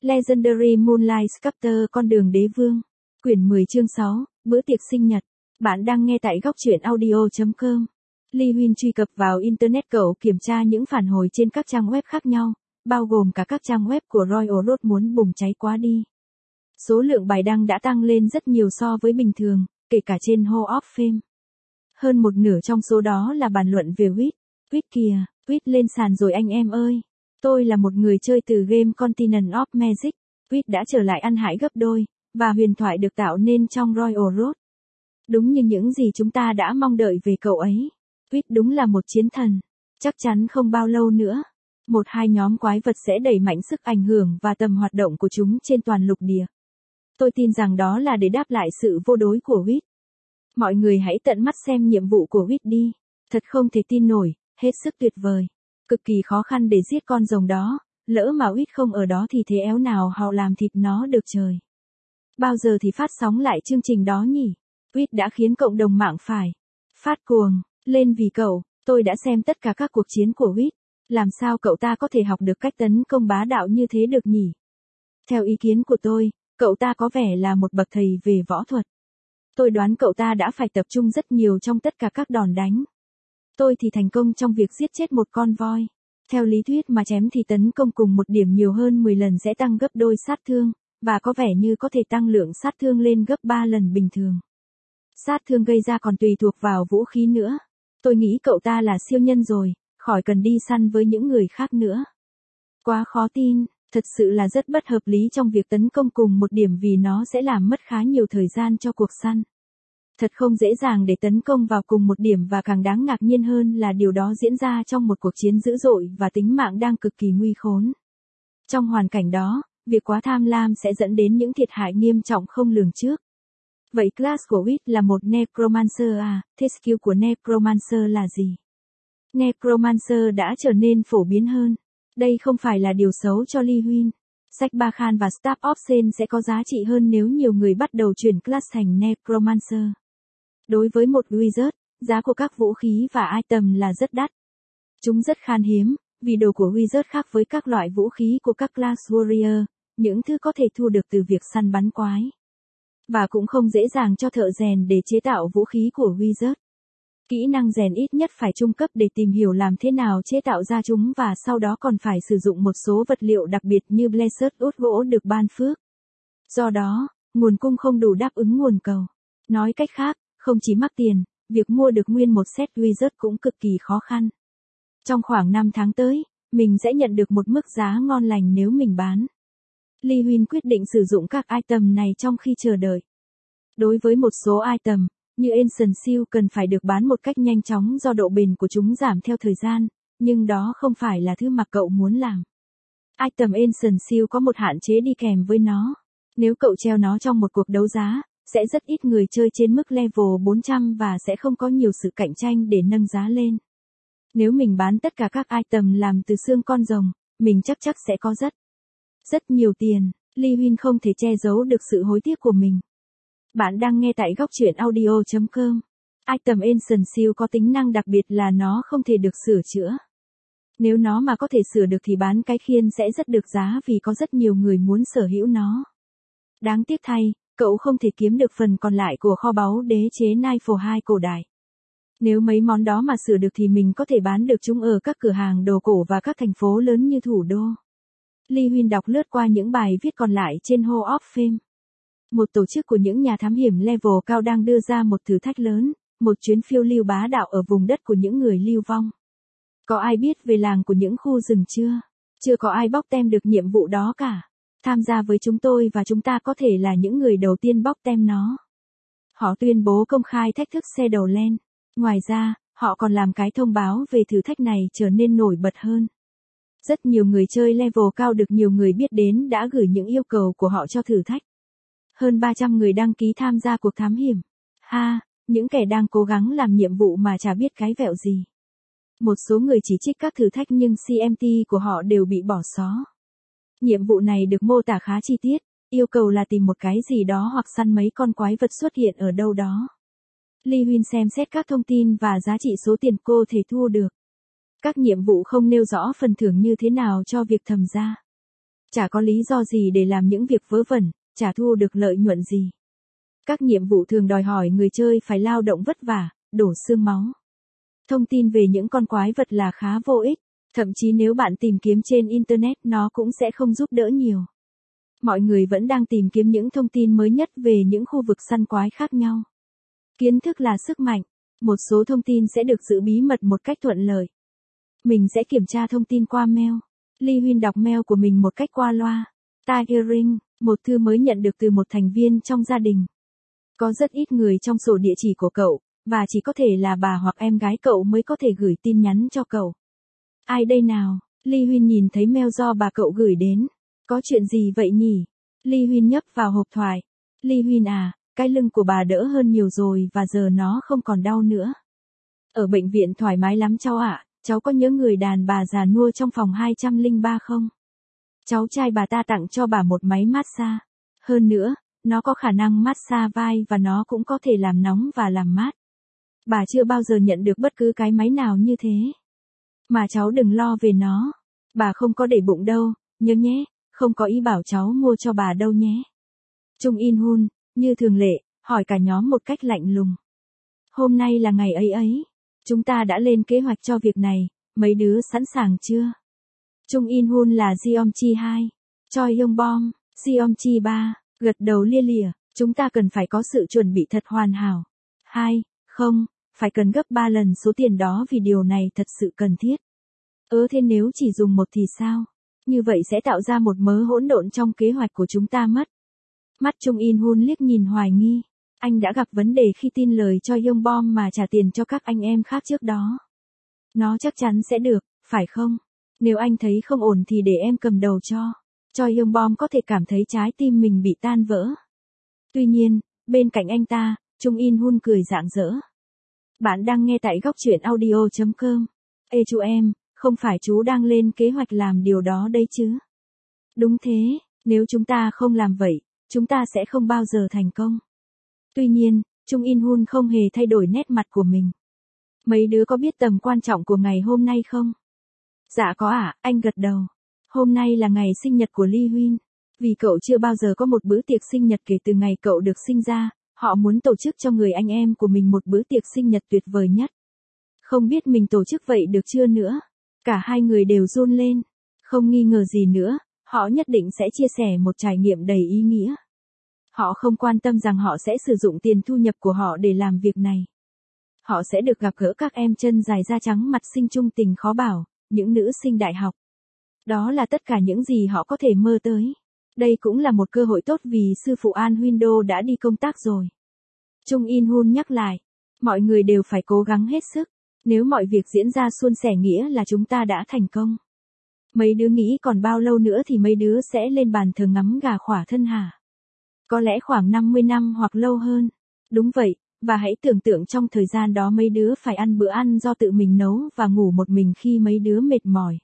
Legendary Moonlight Sculptor con đường đế vương. Quyển 10 chương 6, bữa tiệc sinh nhật. Bạn đang nghe tại góc truyện audio.com. Lee Huynh truy cập vào Internet cậu kiểm tra những phản hồi trên các trang web khác nhau, bao gồm cả các trang web của Royal Road muốn bùng cháy quá đi. Số lượng bài đăng đã tăng lên rất nhiều so với bình thường, kể cả trên Hall of Fame. Hơn một nửa trong số đó là bàn luận về Wiz. Wiz kìa, Wiz lên sàn rồi anh em ơi. Tôi là một người chơi từ game Continent of Magic. Wiz đã trở lại ăn hại gấp đôi, và huyền thoại được tạo nên trong Royal Road. Đúng như những gì chúng ta đã mong đợi về cậu ấy. Wiz đúng là một chiến thần. Chắc chắn không bao lâu nữa, một hai nhóm quái vật sẽ đẩy mạnh sức ảnh hưởng và tầm hoạt động của chúng trên toàn lục địa. Tôi tin rằng đó là để đáp lại sự vô đối của Wiz. Mọi người hãy tận mắt xem nhiệm vụ của Wiz đi. Thật không thể tin nổi, hết sức tuyệt vời. Cực kỳ khó khăn để giết con rồng đó, lỡ mà Wiz không ở đó thì thế éo nào họ làm thịt nó được trời. Bao giờ thì phát sóng lại chương trình đó nhỉ? Wiz đã khiến cộng đồng mạng phải phát cuồng lên vì cậu. Tôi đã xem tất cả các cuộc chiến của Wiz. Làm sao cậu ta có thể học được cách tấn công bá đạo như thế được nhỉ? Theo ý kiến của tôi, cậu ta có vẻ là một bậc thầy về võ thuật. Tôi đoán cậu ta đã phải tập trung rất nhiều trong tất cả các đòn đánh. Tôi thì thành công trong việc giết chết một con voi. Theo lý thuyết mà chém thì tấn công cùng một điểm nhiều hơn 10 lần sẽ tăng gấp đôi sát thương, và có vẻ như có thể tăng lượng sát thương lên gấp 3 lần bình thường. Sát thương gây ra còn tùy thuộc vào vũ khí nữa. Tôi nghĩ cậu ta là siêu nhân rồi, khỏi cần đi săn với những người khác nữa. Quá khó tin, thật sự là rất bất hợp lý trong việc tấn công cùng một điểm vì nó sẽ làm mất khá nhiều thời gian cho cuộc săn. Thật không dễ dàng để tấn công vào cùng một điểm và càng đáng ngạc nhiên hơn là điều đó diễn ra trong một cuộc chiến dữ dội và tính mạng đang cực kỳ nguy khốn. Trong hoàn cảnh đó, việc quá tham lam sẽ dẫn đến những thiệt hại nghiêm trọng không lường trước. Vậy class của Wiz là một Necromancer à? Thế skill của Necromancer là gì? Necromancer đã trở nên phổ biến hơn. Đây không phải là điều xấu cho Lee Huynh. Sách Ba Khan và Staff of Sen sẽ có giá trị hơn nếu nhiều người bắt đầu chuyển class thành Necromancer. Đối với một wizard, giá của các vũ khí và item là rất đắt. Chúng rất khan hiếm, vì đồ của wizard khác với các loại vũ khí của các class warrior, những thứ có thể thu được từ việc săn bắn quái. Và cũng không dễ dàng cho thợ rèn để chế tạo vũ khí của wizard. Kỹ năng rèn ít nhất phải trung cấp để tìm hiểu làm thế nào chế tạo ra chúng và sau đó còn phải sử dụng một số vật liệu đặc biệt như blessed út gỗ được ban phước. Do đó, nguồn cung không đủ đáp ứng nguồn cầu. Nói cách khác, không chỉ mắc tiền, việc mua được nguyên một set wizard cũng cực kỳ khó khăn. Trong khoảng 5 tháng tới, mình sẽ nhận được một mức giá ngon lành nếu mình bán. Lee Huynh quyết định sử dụng các item này trong khi chờ đợi. Đối với một số item, như Ancient Seal cần phải được bán một cách nhanh chóng do độ bền của chúng giảm theo thời gian, nhưng đó không phải là thứ mà cậu muốn làm. Item Ancient Seal có một hạn chế đi kèm với nó. Nếu cậu treo nó trong một cuộc đấu giá, sẽ rất ít người chơi trên mức level 400 và sẽ không có nhiều sự cạnh tranh để nâng giá lên. Nếu mình bán tất cả các item làm từ xương con rồng, mình chắc sẽ có rất nhiều tiền. Lee Huynh không thể che giấu được sự hối tiếc của mình. Bạn đang nghe tại góc truyện audio.com. Item Ancient Seal có tính năng đặc biệt là nó không thể được sửa chữa. Nếu nó mà có thể sửa được thì bán cái khiên sẽ rất được giá vì có rất nhiều người muốn sở hữu nó. Đáng tiếc thay, cậu không thể kiếm được phần còn lại của kho báu đế chế Nightfall 2 cổ đại. Nếu mấy món đó mà sửa được thì mình có thể bán được chúng ở các cửa hàng đồ cổ và các thành phố lớn như thủ đô. Lee Huynh đọc lướt qua những bài viết còn lại trên Hall of Fame. Một tổ chức của những nhà thám hiểm level cao đang đưa ra một thử thách lớn, một chuyến phiêu lưu bá đạo ở vùng đất của những người lưu vong. Có ai biết về làng của những khu rừng chưa? Chưa có ai bóc tem được nhiệm vụ đó cả. Tham gia với chúng tôi và chúng ta có thể là những người đầu tiên bóc tem nó. Họ tuyên bố công khai thách thức Shadowland. Ngoài ra, họ còn làm cái thông báo về thử thách này trở nên nổi bật hơn. Rất nhiều người chơi level cao được nhiều người biết đến đã gửi những yêu cầu của họ cho thử thách. Hơn 300 người đăng ký tham gia cuộc thám hiểm. Những kẻ đang cố gắng làm nhiệm vụ mà chả biết cái vẹo gì. Một số người chỉ trích các thử thách nhưng CMT của họ đều bị bỏ xó. Nhiệm vụ này được mô tả khá chi tiết, yêu cầu là tìm một cái gì đó hoặc săn mấy con quái vật xuất hiện ở đâu đó. Lee Huynh xem xét các thông tin và giá trị số tiền cô thể thu được. Các nhiệm vụ không nêu rõ phần thưởng như thế nào cho việc thẩm gia. Chả có lý do gì để làm những việc vớ vẩn, chả thu được lợi nhuận gì. Các nhiệm vụ thường đòi hỏi người chơi phải lao động vất vả, đổ xương máu. Thông tin về những con quái vật là khá vô ích, thậm chí nếu bạn tìm kiếm trên Internet nó cũng sẽ không giúp đỡ nhiều. Mọi người vẫn đang tìm kiếm những thông tin mới nhất về những khu vực săn quái khác nhau. Kiến thức là sức mạnh, một số thông tin sẽ được giữ bí mật một cách thuận lợi. Mình sẽ kiểm tra thông tin qua mail. Lee Huynh đọc mail của mình một cách qua loa. Tiger Ring, một thư mới nhận được từ một thành viên trong gia đình. Có rất ít người trong sổ địa chỉ của cậu, và chỉ có thể là bà hoặc em gái cậu mới có thể gửi tin nhắn cho cậu. Ai đây nào? Lee Huynh nhìn thấy mail do bà cậu gửi đến. Có chuyện gì vậy nhỉ? Lee Huynh nhấp vào hộp thoại. Lee Huynh à, cái lưng của bà đỡ hơn nhiều rồi và giờ nó không còn đau nữa. Ở bệnh viện thoải mái lắm cháu ạ. Cháu có nhớ người đàn bà già nua trong phòng 203 không? Cháu trai bà ta tặng cho bà một máy massage. Hơn nữa, nó có khả năng massage vai và nó cũng có thể làm nóng và làm mát. Bà chưa bao giờ nhận được bất cứ cái máy nào như thế. Mà cháu đừng lo về nó. Bà không có để bụng đâu, nhớ nhé, không có ý bảo cháu mua cho bà đâu nhé. Chung In Hun, như thường lệ, hỏi cả nhóm một cách lạnh lùng. Hôm nay là ngày ấy ấy. Chúng ta đã lên kế hoạch cho việc này, mấy đứa sẵn sàng chưa? Chung In Hun là Jeongchi 2, Choi Yong Bom, Jeongchi 3, gật đầu lia lịa, chúng ta cần phải có sự chuẩn bị thật hoàn hảo. 2, không, phải cần gấp 3 lần số tiền đó vì điều này thật sự cần thiết. Thế nếu chỉ dùng một thì sao? Như vậy sẽ tạo ra một mớ hỗn độn trong kế hoạch của chúng ta mất. Mắt Chung In Hun liếc nhìn hoài nghi. Anh đã gặp vấn đề khi tin lời cho Yong Bom mà trả tiền cho các anh em khác trước đó. Nó chắc chắn sẽ được, phải không? Nếu anh thấy không ổn thì để em cầm đầu cho. Cho Yong Bom có thể cảm thấy trái tim mình bị tan vỡ. Tuy nhiên, bên cạnh anh ta, Chung In Hun cười rạng rỡ. Bạn đang nghe tại góc truyện audio.com. Ê chú em, không phải chú đang lên kế hoạch làm điều đó đấy chứ? Đúng thế, nếu chúng ta không làm vậy, chúng ta sẽ không bao giờ thành công. Tuy nhiên, Chung In Hun không hề thay đổi nét mặt của mình. Mấy đứa có biết tầm quan trọng của ngày hôm nay không? Dạ có ạ, anh gật đầu. Hôm nay là ngày sinh nhật của Lee Huynh. Vì cậu chưa bao giờ có một bữa tiệc sinh nhật kể từ ngày cậu được sinh ra, họ muốn tổ chức cho người anh em của mình một bữa tiệc sinh nhật tuyệt vời nhất. Không biết mình tổ chức vậy được chưa nữa? Cả hai người đều run lên. Không nghi ngờ gì nữa, họ nhất định sẽ chia sẻ một trải nghiệm đầy ý nghĩa. Họ không quan tâm rằng họ sẽ sử dụng tiền thu nhập của họ để làm việc này. Họ sẽ được gặp gỡ các em chân dài da trắng mặt xinh trung tình khó bảo, những nữ sinh đại học. Đó là tất cả những gì họ có thể mơ tới. Đây cũng là một cơ hội tốt vì sư phụ An Huynh-đô đã đi công tác rồi. Chung In Hun nhắc lại, mọi người đều phải cố gắng hết sức. Nếu mọi việc diễn ra suôn sẻ nghĩa là chúng ta đã thành công. Mấy đứa nghĩ còn bao lâu nữa thì mấy đứa sẽ lên bàn thờ ngắm gà khỏa thân hả? Có lẽ khoảng 50 năm hoặc lâu hơn. Đúng vậy, và hãy tưởng tượng trong thời gian đó mấy đứa phải ăn bữa ăn do tự mình nấu và ngủ một mình khi mấy đứa mệt mỏi.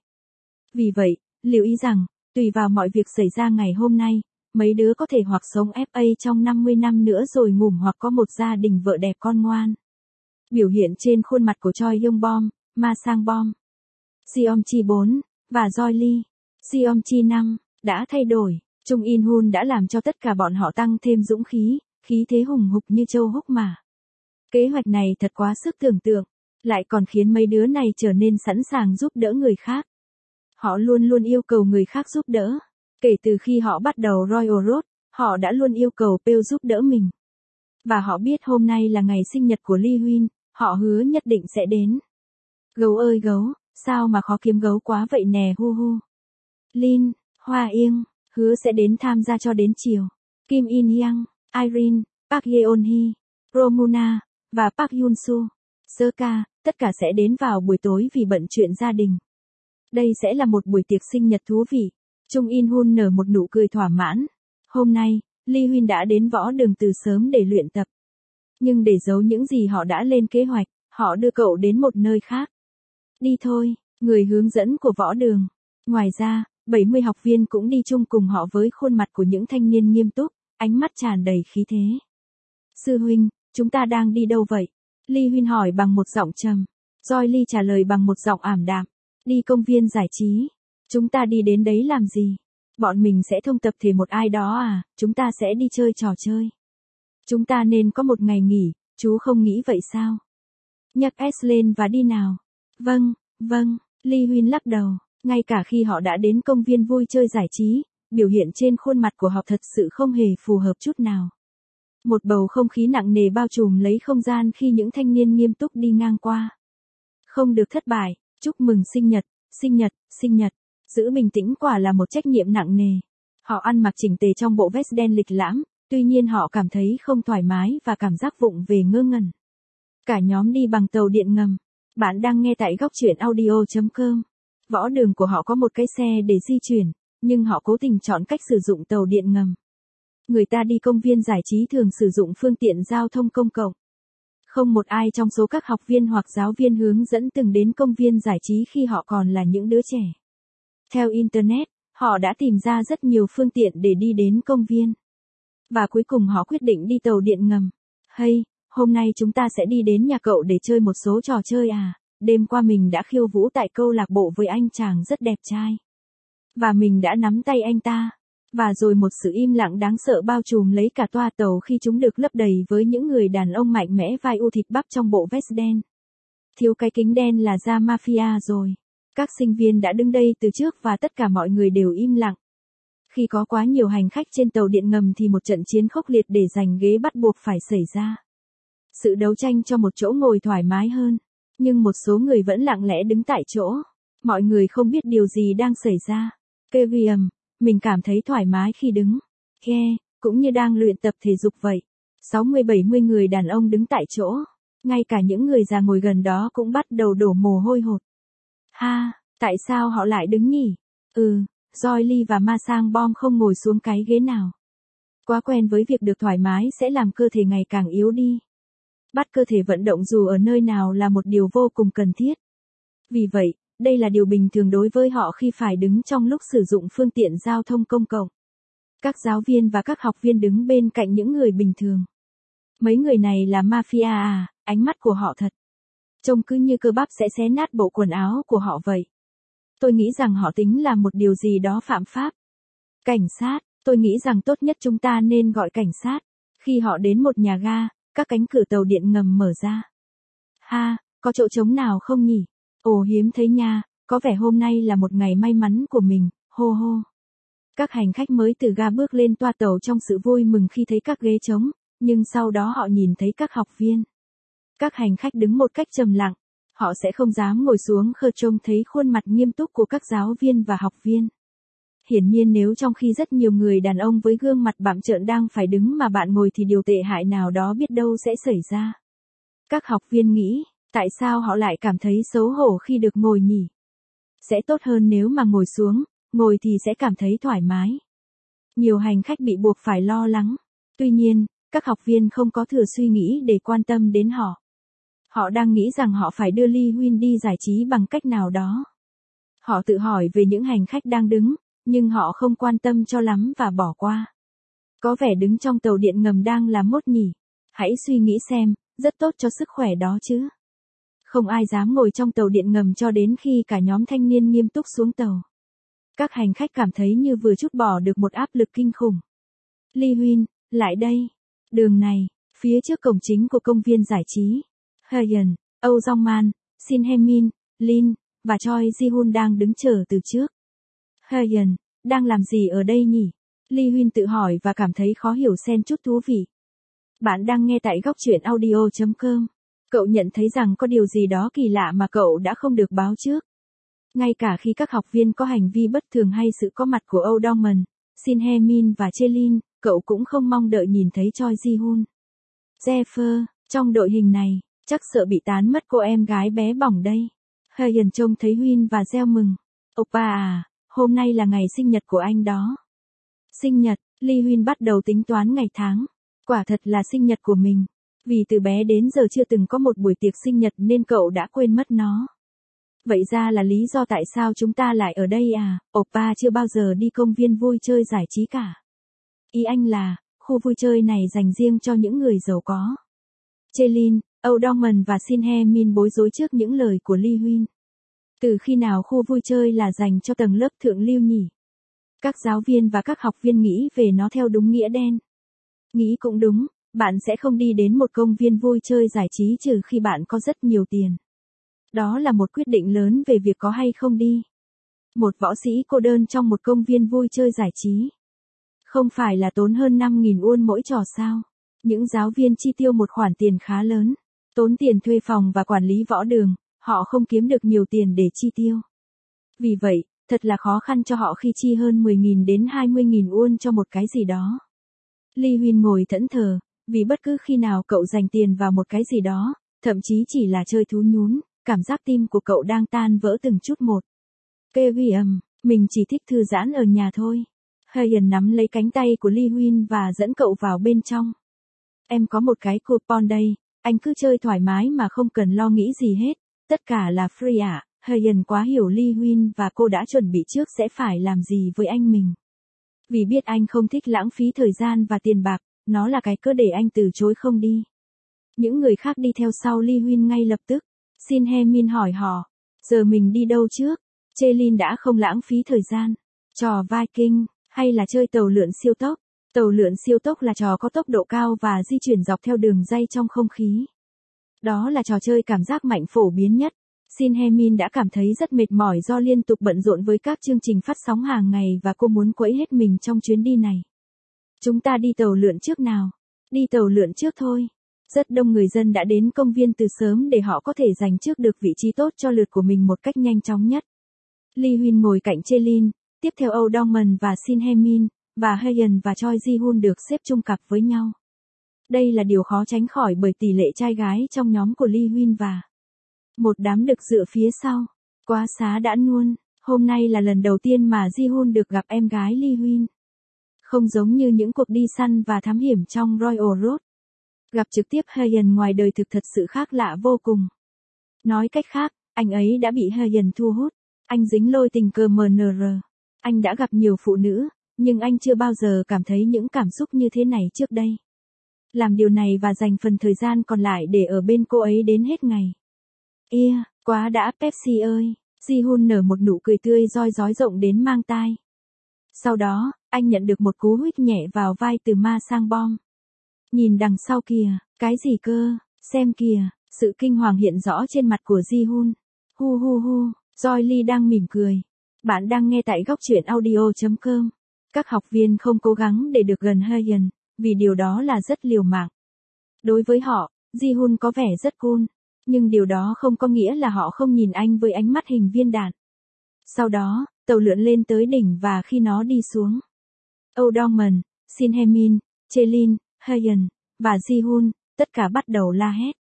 Vì vậy, lưu ý rằng, tùy vào mọi việc xảy ra ngày hôm nay, mấy đứa có thể hoặc sống FA trong 50 năm nữa rồi ngủm hoặc có một gia đình vợ đẹp con ngoan. Biểu hiện trên khuôn mặt của Choi Yong Bom, Ma Sang Bom, Jeongchi 4, và Joy Lee, Jeongchi 5, đã thay đổi. Chung In Hun đã làm cho tất cả bọn họ tăng thêm dũng khí thế hùng hục như châu húc mà. Kế hoạch này thật quá sức tưởng tượng, lại còn khiến mấy đứa này trở nên sẵn sàng giúp đỡ người khác. Họ luôn luôn yêu cầu người khác giúp đỡ. Kể từ khi họ bắt đầu Royal Road, họ đã luôn yêu cầu Pale giúp đỡ mình. Và họ biết hôm nay là ngày sinh nhật của Lee Huynh, họ hứa nhất định sẽ đến. Gấu ơi gấu, sao mà khó kiếm gấu quá vậy nè hu hu. Lin, Hoa Yên, hứa sẽ đến tham gia cho đến chiều. Kim In Young, Irene, Park Yeon Hee, Romuna, và Park Yoon Soo, Serka, tất cả sẽ đến vào buổi tối vì bận chuyện gia đình. Đây sẽ là một buổi tiệc sinh nhật thú vị. Chung In Hun nở một nụ cười thỏa mãn. Hôm nay, Lee Huynh đã đến võ đường từ sớm để luyện tập. Nhưng để giấu những gì họ đã lên kế hoạch, họ đưa cậu đến một nơi khác. Đi thôi, người hướng dẫn của võ đường. Ngoài ra, 70 học viên cũng đi chung cùng họ với khuôn mặt của những thanh niên nghiêm túc, ánh mắt tràn đầy khí thế. Sư huynh, chúng ta đang đi đâu vậy? Lee Huynh hỏi bằng một giọng trầm. Joy Lee trả lời bằng một giọng ảm đạm. Đi công viên giải trí. Chúng ta đi đến đấy làm gì? Bọn mình sẽ thông tập thể một ai đó à, chúng ta sẽ đi chơi trò chơi. Chúng ta nên có một ngày nghỉ, chú không nghĩ vậy sao? Nhấc S lên và đi nào. Vâng, vâng, Lee Huyên lắc đầu, ngay cả khi họ đã đến công viên vui chơi giải trí, biểu hiện trên khuôn mặt của họ thật sự không hề phù hợp chút nào. Một bầu không khí nặng nề bao trùm lấy không gian khi những thanh niên nghiêm túc đi ngang qua. Không được thất bại, chúc mừng sinh nhật, sinh nhật, sinh nhật. Giữ bình tĩnh quả là một trách nhiệm nặng nề. Họ ăn mặc chỉnh tề trong bộ vest đen lịch lãm, tuy nhiên họ cảm thấy không thoải mái và cảm giác vụng về ngơ ngẩn. Cả nhóm đi bằng tàu điện ngầm. Bạn đang nghe tại góc truyện audio.com. Võ đường của họ có một cái xe để di chuyển, nhưng họ cố tình chọn cách sử dụng tàu điện ngầm. Người ta đi công viên giải trí thường sử dụng phương tiện giao thông công cộng. Không một ai trong số các học viên hoặc giáo viên hướng dẫn từng đến công viên giải trí khi họ còn là những đứa trẻ. Theo Internet, họ đã tìm ra rất nhiều phương tiện để đi đến công viên. Và cuối cùng họ quyết định đi tàu điện ngầm. Hey, hôm nay chúng ta sẽ đi đến nhà cậu để chơi một số trò chơi à? Đêm qua mình đã khiêu vũ tại câu lạc bộ với anh chàng rất đẹp trai. Và mình đã nắm tay anh ta. Và rồi một sự im lặng đáng sợ bao trùm lấy cả toa tàu khi chúng được lấp đầy với những người đàn ông mạnh mẽ vai u thịt bắp trong bộ vest đen. Thiếu cái kính đen là da mafia rồi. Các sinh viên đã đứng đây từ trước và tất cả mọi người đều im lặng. Khi có quá nhiều hành khách trên tàu điện ngầm thì một trận chiến khốc liệt để giành ghế bắt buộc phải xảy ra. Sự đấu tranh cho một chỗ ngồi thoải mái hơn. Nhưng một số người vẫn lặng lẽ đứng tại chỗ. Mọi người không biết điều gì đang xảy ra. Kevin, mình cảm thấy thoải mái khi đứng. Cũng như đang luyện tập thể dục vậy. 60-70 người đàn ông đứng tại chỗ. Ngay cả những người già ngồi gần đó cũng bắt đầu đổ mồ hôi hột. Tại sao họ lại đứng nhỉ? Joy Lee và Ma Sang Bom không ngồi xuống cái ghế nào. Quá quen với việc được thoải mái sẽ làm cơ thể ngày càng yếu đi. Bắt cơ thể vận động dù ở nơi nào là một điều vô cùng cần thiết. Vì vậy, đây là điều bình thường đối với họ khi phải đứng trong lúc sử dụng phương tiện giao thông công cộng. Các giáo viên và các học viên đứng bên cạnh những người bình thường. Mấy người này là mafia à, ánh mắt của họ thật. Trông cứ như cơ bắp sẽ xé nát bộ quần áo của họ vậy. Tôi nghĩ rằng họ tính là một điều gì đó phạm pháp. Cảnh sát, tôi nghĩ rằng tốt nhất chúng ta nên gọi cảnh sát. Khi họ đến một nhà ga, các cánh cửa tàu điện ngầm mở ra. Có chỗ trống nào không nhỉ? Ồ hiếm thấy nha, có vẻ hôm nay là một ngày may mắn của mình, hô hô. Các hành khách mới từ ga bước lên toa tàu trong sự vui mừng khi thấy các ghế trống, nhưng sau đó họ nhìn thấy các học viên. Các hành khách đứng một cách trầm lặng, họ sẽ không dám ngồi xuống khờ trông thấy khuôn mặt nghiêm túc của các giáo viên và học viên. Hiển nhiên nếu trong khi rất nhiều người đàn ông với gương mặt bặm trợn đang phải đứng mà bạn ngồi thì điều tệ hại nào đó biết đâu sẽ xảy ra. Các học viên nghĩ, tại sao họ lại cảm thấy xấu hổ khi được ngồi nhỉ? Sẽ tốt hơn nếu mà ngồi xuống, ngồi thì sẽ cảm thấy thoải mái. Nhiều hành khách bị buộc phải lo lắng. Tuy nhiên, các học viên không có thừa suy nghĩ để quan tâm đến họ. Họ đang nghĩ rằng họ phải đưa Lee Huyên đi giải trí bằng cách nào đó. Họ tự hỏi về những hành khách đang đứng, nhưng họ không quan tâm cho lắm và bỏ qua. Có vẻ đứng trong tàu điện ngầm đang là mốt nhỉ. Hãy suy nghĩ xem, rất tốt cho sức khỏe đó chứ. Không ai dám ngồi trong tàu điện ngầm cho đến khi cả nhóm thanh niên nghiêm túc xuống tàu. Các hành khách cảm thấy như vừa trút bỏ được một áp lực kinh khủng. Lee Huyên, lại đây. Đường này, phía trước cổng chính của công viên giải trí. Hyun, Âu Jong Man, Shin Hae Min, Lin, và Choi Ji Hoon đang đứng chờ từ trước. Hyun, đang làm gì ở đây nhỉ? Lee Huyên tự hỏi và cảm thấy khó hiểu xen chút thú vị. Bạn đang nghe tại góc truyện audio.com. Cậu nhận thấy rằng có điều gì đó kỳ lạ mà cậu đã không được báo trước. Ngay cả khi các học viên có hành vi bất thường hay sự có mặt của Âu Dong Man, Shin Hae Min và Chelin, cậu cũng không mong đợi nhìn thấy Choi Ji Hoon. Jeffer, trong đội hình này, chắc sợ bị tán mất cô em gái bé bỏng đây. Hyun trông thấy Huyên và reo mừng. Oppa à, hôm nay là ngày sinh nhật của anh đó. Sinh nhật, Lee Huyên bắt đầu tính toán ngày tháng. Quả thật là sinh nhật của mình. Vì từ bé đến giờ chưa từng có một buổi tiệc sinh nhật nên cậu đã quên mất nó. Vậy ra là lý do tại sao chúng ta lại ở đây à, Oppa chưa bao giờ đi công viên vui chơi giải trí cả. Ý anh là, khu vui chơi này dành riêng cho những người giàu có. Chelin, Âu Dong Man và Shin Hae Min bối rối trước những lời của Lee Huyên. Từ khi nào khu vui chơi là dành cho tầng lớp thượng lưu nhỉ? Các giáo viên và các học viên nghĩ về nó theo đúng nghĩa đen. Nghĩ cũng đúng, bạn sẽ không đi đến một công viên vui chơi giải trí trừ khi bạn có rất nhiều tiền. Đó là một quyết định lớn về việc có hay không đi. Một võ sĩ cô đơn trong một công viên vui chơi giải trí. Không phải là tốn hơn 5.000 won mỗi trò sao? Những giáo viên chi tiêu một khoản tiền khá lớn. Tốn tiền thuê phòng và quản lý võ đường, họ không kiếm được nhiều tiền để chi tiêu. Vì vậy, thật là khó khăn cho họ khi chi hơn 10.000 đến 20.000 won cho một cái gì đó. Lee Huyên ngồi thẫn thờ, vì bất cứ khi nào cậu dành tiền vào một cái gì đó, thậm chí chỉ là chơi thú nhún, cảm giác tim của cậu đang tan vỡ từng chút một. William, mình chỉ thích thư giãn ở nhà thôi. Hayen nắm lấy cánh tay của Lee Huyên và dẫn cậu vào bên trong. Em có một cái coupon đây, anh cứ chơi thoải mái mà không cần lo nghĩ gì hết, tất cả là free ạ. Hayen quá hiểu Lee Huyên và cô đã chuẩn bị trước sẽ phải làm gì với anh mình. Vì biết anh không thích lãng phí thời gian và tiền bạc, nó là cái cớ để anh từ chối không đi. Những người khác đi theo sau Lee Huyên ngay lập tức. Shin Hye Min hỏi họ, giờ mình đi đâu trước? Chelin đã không lãng phí thời gian. Trò Viking, hay là chơi tàu lượn siêu tốc? Tàu lượn siêu tốc là trò có tốc độ cao và di chuyển dọc theo đường ray trong không khí. Đó là trò chơi cảm giác mạnh phổ biến nhất. Shin Hye Min đã cảm thấy rất mệt mỏi do liên tục bận rộn với các chương trình phát sóng hàng ngày và cô muốn quẫy hết mình trong chuyến đi này. Chúng ta đi tàu lượn trước nào? Đi tàu lượn trước thôi. Rất đông người dân đã đến công viên từ sớm để họ có thể giành trước được vị trí tốt cho lượt của mình một cách nhanh chóng nhất. Lee Huyên ngồi cạnh Chelin, tiếp theo Oh Dong-man và Shin Hye Min, và Hayen và Choi Ji-hoon được xếp chung cặp với nhau. Đây là điều khó tránh khỏi bởi tỷ lệ trai gái trong nhóm của Lee Huyên và một đám đực dựa phía sau. Quá xá đã luôn, hôm nay là lần đầu tiên mà Ji-hoon được gặp em gái Lee Huyên. Không giống như những cuộc đi săn và thám hiểm trong Royal Road. Gặp trực tiếp Hayen ngoài đời thực thật sự khác lạ vô cùng. Nói cách khác, anh ấy đã bị Hayen thu hút. Anh dính lôi tình cờ MNR. Anh đã gặp nhiều phụ nữ, nhưng anh chưa bao giờ cảm thấy những cảm xúc như thế này trước đây. Làm điều này và dành phần thời gian còn lại để ở bên cô ấy đến hết ngày. Quá đã Pepsi ơi. Ji-hoon nở một nụ cười tươi roi rói rộng đến mang tai. Sau đó, anh nhận được một cú huých nhẹ vào vai từ Ma Sang Bom. Nhìn đằng sau kìa, cái gì cơ, xem kìa, sự kinh hoàng hiện rõ trên mặt của Ji-hoon. Hu hu hu, Joy Lee đang mỉm cười. Bạn đang nghe tại góc truyện audio.com. Các học viên không cố gắng để được gần Hayen, vì điều đó là rất liều mạng. Đối với họ, Ji-hoon có vẻ rất cool, nhưng điều đó không có nghĩa là họ không nhìn anh với ánh mắt hình viên đạn. Sau đó, tàu lượn lên tới đỉnh và khi nó đi xuống, Oh Dong-man, Shin Hye Min, Chelin, Hayen và Ji-hoon, tất cả bắt đầu la hét.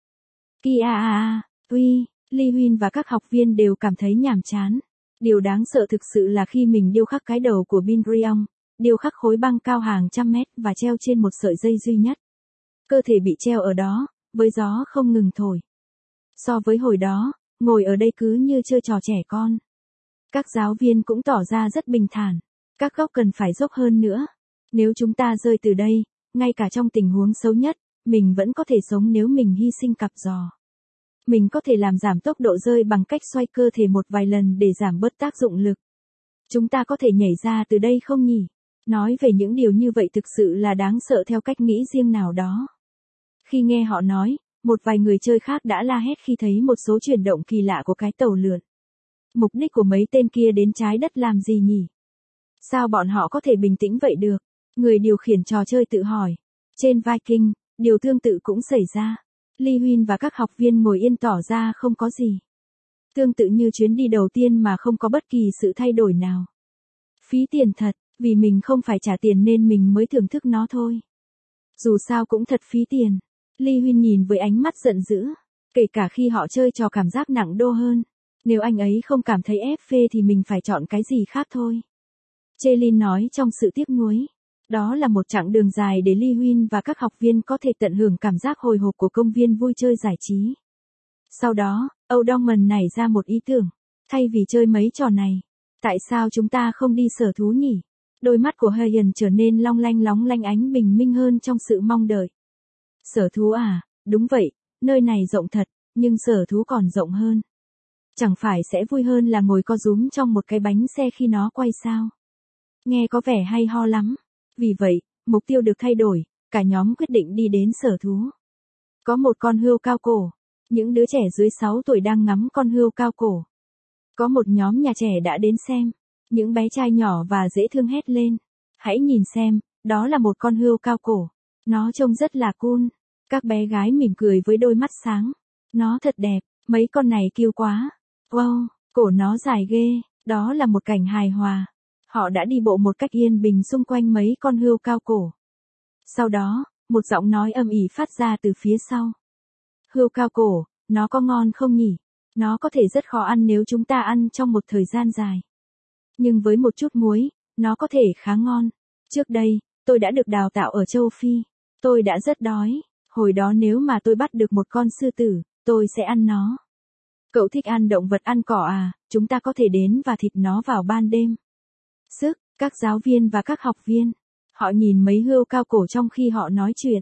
Lee Huyên và các học viên đều cảm thấy nhàm chán. Điều đáng sợ thực sự là khi mình điêu khắc cái đầu của Bin Ryong, điêu khắc khối băng cao hàng trăm mét và treo trên một sợi dây duy nhất. Cơ thể bị treo ở đó, với gió không ngừng thổi. So với hồi đó, ngồi ở đây cứ như chơi trò trẻ con. Các giáo viên cũng tỏ ra rất bình thản. Các góc cần phải dốc hơn nữa. Nếu chúng ta rơi từ đây, ngay cả trong tình huống xấu nhất, mình vẫn có thể sống nếu mình hy sinh cặp giò. Mình có thể làm giảm tốc độ rơi bằng cách xoay cơ thể một vài lần để giảm bớt tác dụng lực. Chúng ta có thể nhảy ra từ đây không nhỉ? Nói về những điều như vậy thực sự là đáng sợ theo cách nghĩ riêng nào đó. Khi nghe họ nói, một vài người chơi khác đã la hét khi thấy một số chuyển động kỳ lạ của cái tàu lượn. Mục đích của mấy tên kia đến trái đất làm gì nhỉ? Sao bọn họ có thể bình tĩnh vậy được? Người điều khiển trò chơi tự hỏi. Trên Viking, điều tương tự cũng xảy ra. Lee Huyên và các học viên ngồi yên tỏ ra không có gì. Tương tự như chuyến đi đầu tiên mà không có bất kỳ sự thay đổi nào. Phí tiền thật, vì mình không phải trả tiền nên mình mới thưởng thức nó thôi. Dù sao cũng thật phí tiền. Lee Huyên nhìn với ánh mắt giận dữ. Kể cả khi họ chơi trò cảm giác nặng đô hơn. Nếu anh ấy không cảm thấy ép phê thì mình phải chọn cái gì khác thôi. Chelin nói trong sự tiếc nuối. Đó là một chặng đường dài để Lee Huyên và các học viên có thể tận hưởng cảm giác hồi hộp của công viên vui chơi giải trí. Sau đó, Oh Dong-man nảy ra một ý tưởng. Thay vì chơi mấy trò này, tại sao chúng ta không đi sở thú nhỉ? Đôi mắt của Hayen trở nên long lanh ánh bình minh hơn trong sự mong đợi. Sở thú à, đúng vậy, nơi này rộng thật, nhưng sở thú còn rộng hơn. Chẳng phải sẽ vui hơn là ngồi co rúm trong một cái bánh xe khi nó quay sao? Nghe có vẻ hay ho lắm. Vì vậy, mục tiêu được thay đổi, cả nhóm quyết định đi đến sở thú. Có một con hươu cao cổ. Những đứa trẻ dưới 6 tuổi đang ngắm con hươu cao cổ. Có một nhóm nhà trẻ đã đến xem. Những bé trai nhỏ và dễ thương hét lên. Hãy nhìn xem, đó là một con hươu cao cổ. Nó trông rất là cool. Các bé gái mỉm cười với đôi mắt sáng. Nó thật đẹp, mấy con này cute quá. Wow, cổ nó dài ghê, đó là một cảnh hài hòa. Họ đã đi bộ một cách yên bình xung quanh mấy con hươu cao cổ. Sau đó, một giọng nói âm ỉ phát ra từ phía sau. Hươu cao cổ, nó có ngon không nhỉ? Nó có thể rất khó ăn nếu chúng ta ăn trong một thời gian dài. Nhưng với một chút muối, nó có thể khá ngon. Trước đây, tôi đã được đào tạo ở châu Phi. Tôi đã rất đói. Hồi đó nếu mà tôi bắt được một con sư tử, tôi sẽ ăn nó. Cậu thích ăn động vật ăn cỏ à? Chúng ta có thể đến và thịt nó vào ban đêm. Các giáo viên và các học viên. Họ nhìn mấy hươu cao cổ trong khi họ nói chuyện.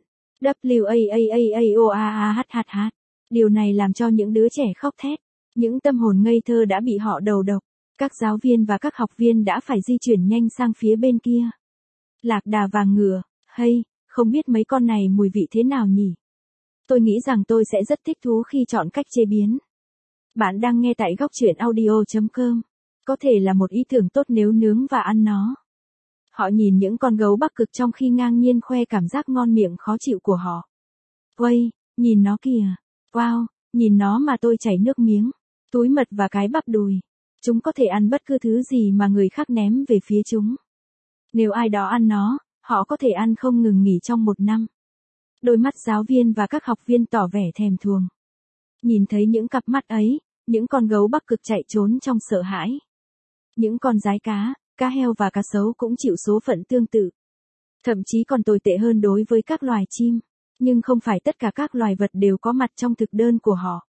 W-a-a-a-a-o-a-a-h-h-h. Điều này làm cho những đứa trẻ khóc thét. Những tâm hồn ngây thơ đã bị họ đầu độc. Các giáo viên và các học viên đã phải di chuyển nhanh sang phía bên kia. Lạc đà vàng ngựa, hay, không biết mấy con này mùi vị thế nào nhỉ? Tôi nghĩ rằng tôi sẽ rất thích thú khi chọn cách chế biến. Bạn đang nghe tại góc truyện audio.com. Có thể là một ý tưởng tốt nếu nướng và ăn nó. Họ nhìn những con gấu Bắc Cực trong khi ngang nhiên khoe cảm giác ngon miệng khó chịu của họ. Uây, nhìn nó kìa. Wow, nhìn nó mà tôi chảy nước miếng. Túi mật và cái bắp đùi. Chúng có thể ăn bất cứ thứ gì mà người khác ném về phía chúng. Nếu ai đó ăn nó, họ có thể ăn không ngừng nghỉ trong một năm. Đôi mắt giáo viên và các học viên tỏ vẻ thèm thuồng. Nhìn thấy những cặp mắt ấy, những con gấu Bắc Cực chạy trốn trong sợ hãi. Những con giái cá heo và cá sấu cũng chịu số phận tương tự. Thậm chí còn tồi tệ hơn đối với các loài chim. Nhưng không phải tất cả các loài vật đều có mặt trong thực đơn của họ.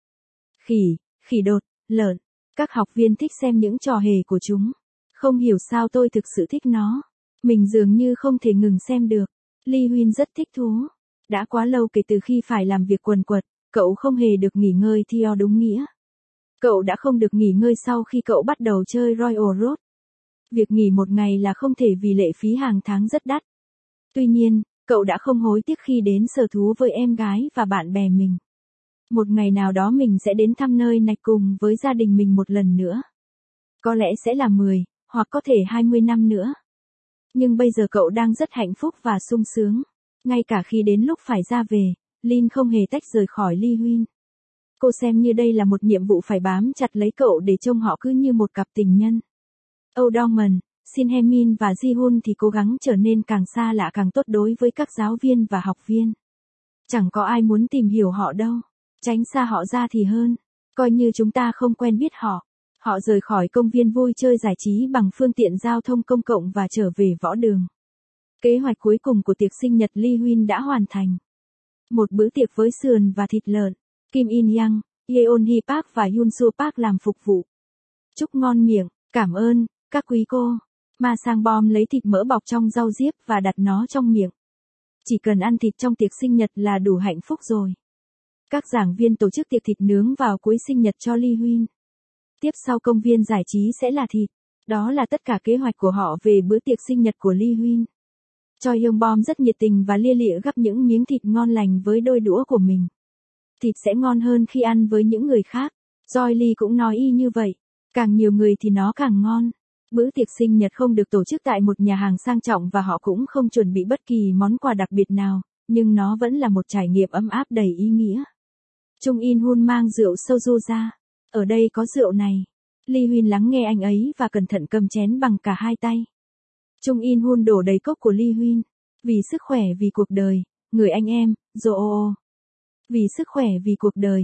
Khỉ đột, lợn. Các học viên thích xem những trò hề của chúng. Không hiểu sao tôi thực sự thích nó. Mình dường như không thể ngừng xem được. Lee Huynh rất thích thú. Đã quá lâu kể từ khi phải làm việc quần quật, cậu không hề được nghỉ ngơi theo đúng nghĩa. Cậu đã không được nghỉ ngơi sau khi cậu bắt đầu chơi Royal Road. Việc nghỉ một ngày là không thể vì lệ phí hàng tháng rất đắt. Tuy nhiên, cậu đã không hối tiếc khi đến sở thú với em gái và bạn bè mình. Một ngày nào đó mình sẽ đến thăm nơi này cùng với gia đình mình một lần nữa. Có lẽ sẽ là 10, hoặc có thể 20 năm nữa. Nhưng bây giờ cậu đang rất hạnh phúc và sung sướng. Ngay cả khi đến lúc phải ra về, Lin không hề tách rời khỏi Lee Huynh. Cô xem như đây là một nhiệm vụ phải bám chặt lấy cậu để trông họ cứ như một cặp tình nhân. O'Donnell, Shin Hye-min và Ji-hun thì cố gắng trở nên càng xa lạ càng tốt đối với các giáo viên và học viên. Chẳng có ai muốn tìm hiểu họ đâu. Tránh xa họ ra thì hơn. Coi như chúng ta không quen biết họ. Họ rời khỏi công viên vui chơi giải trí bằng phương tiện giao thông công cộng và trở về võ đường. Kế hoạch cuối cùng của tiệc sinh nhật Lee Huynh đã hoàn thành. Một bữa tiệc với sườn và thịt lợn. Kim In Young, Yeon-hee Park và Yoon Soo Park làm phục vụ. Chúc ngon miệng, cảm ơn, các quý cô. Ma Sang Bom lấy thịt mỡ bọc trong rau diếp và đặt nó trong miệng. Chỉ cần ăn thịt trong tiệc sinh nhật là đủ hạnh phúc rồi. Các giảng viên tổ chức tiệc thịt nướng vào cuối sinh nhật cho Lee Huynh. Tiếp sau công viên giải trí sẽ là thịt. Đó là tất cả kế hoạch của họ về bữa tiệc sinh nhật của Lee Huynh. Choi Hyung Bom rất nhiệt tình và lia lịa gắp những miếng thịt ngon lành với đôi đũa của mình. Thịt sẽ ngon hơn khi ăn với những người khác. Joy Lee cũng nói y như vậy. Càng nhiều người thì nó càng ngon. Bữa tiệc sinh nhật không được tổ chức tại một nhà hàng sang trọng và họ cũng không chuẩn bị bất kỳ món quà đặc biệt nào, nhưng nó vẫn là một trải nghiệm ấm áp đầy ý nghĩa. Chung In Hun mang rượu soju ra. Ở đây có rượu này. Lee Huynh lắng nghe anh ấy và cẩn thận cầm chén bằng cả hai tay. Chung In Hun đổ đầy cốc của Lee Huynh. Vì sức khỏe vì cuộc đời, người anh em, Joo. Vì sức khỏe vì cuộc đời,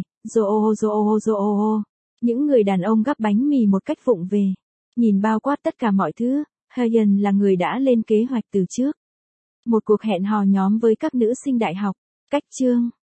Joo. Những người đàn ông gắp bánh mì một cách vụng về. Nhìn bao quát tất cả mọi thứ, Hyun là người đã lên kế hoạch từ trước. Một cuộc hẹn hò nhóm với các nữ sinh đại học. Cách chương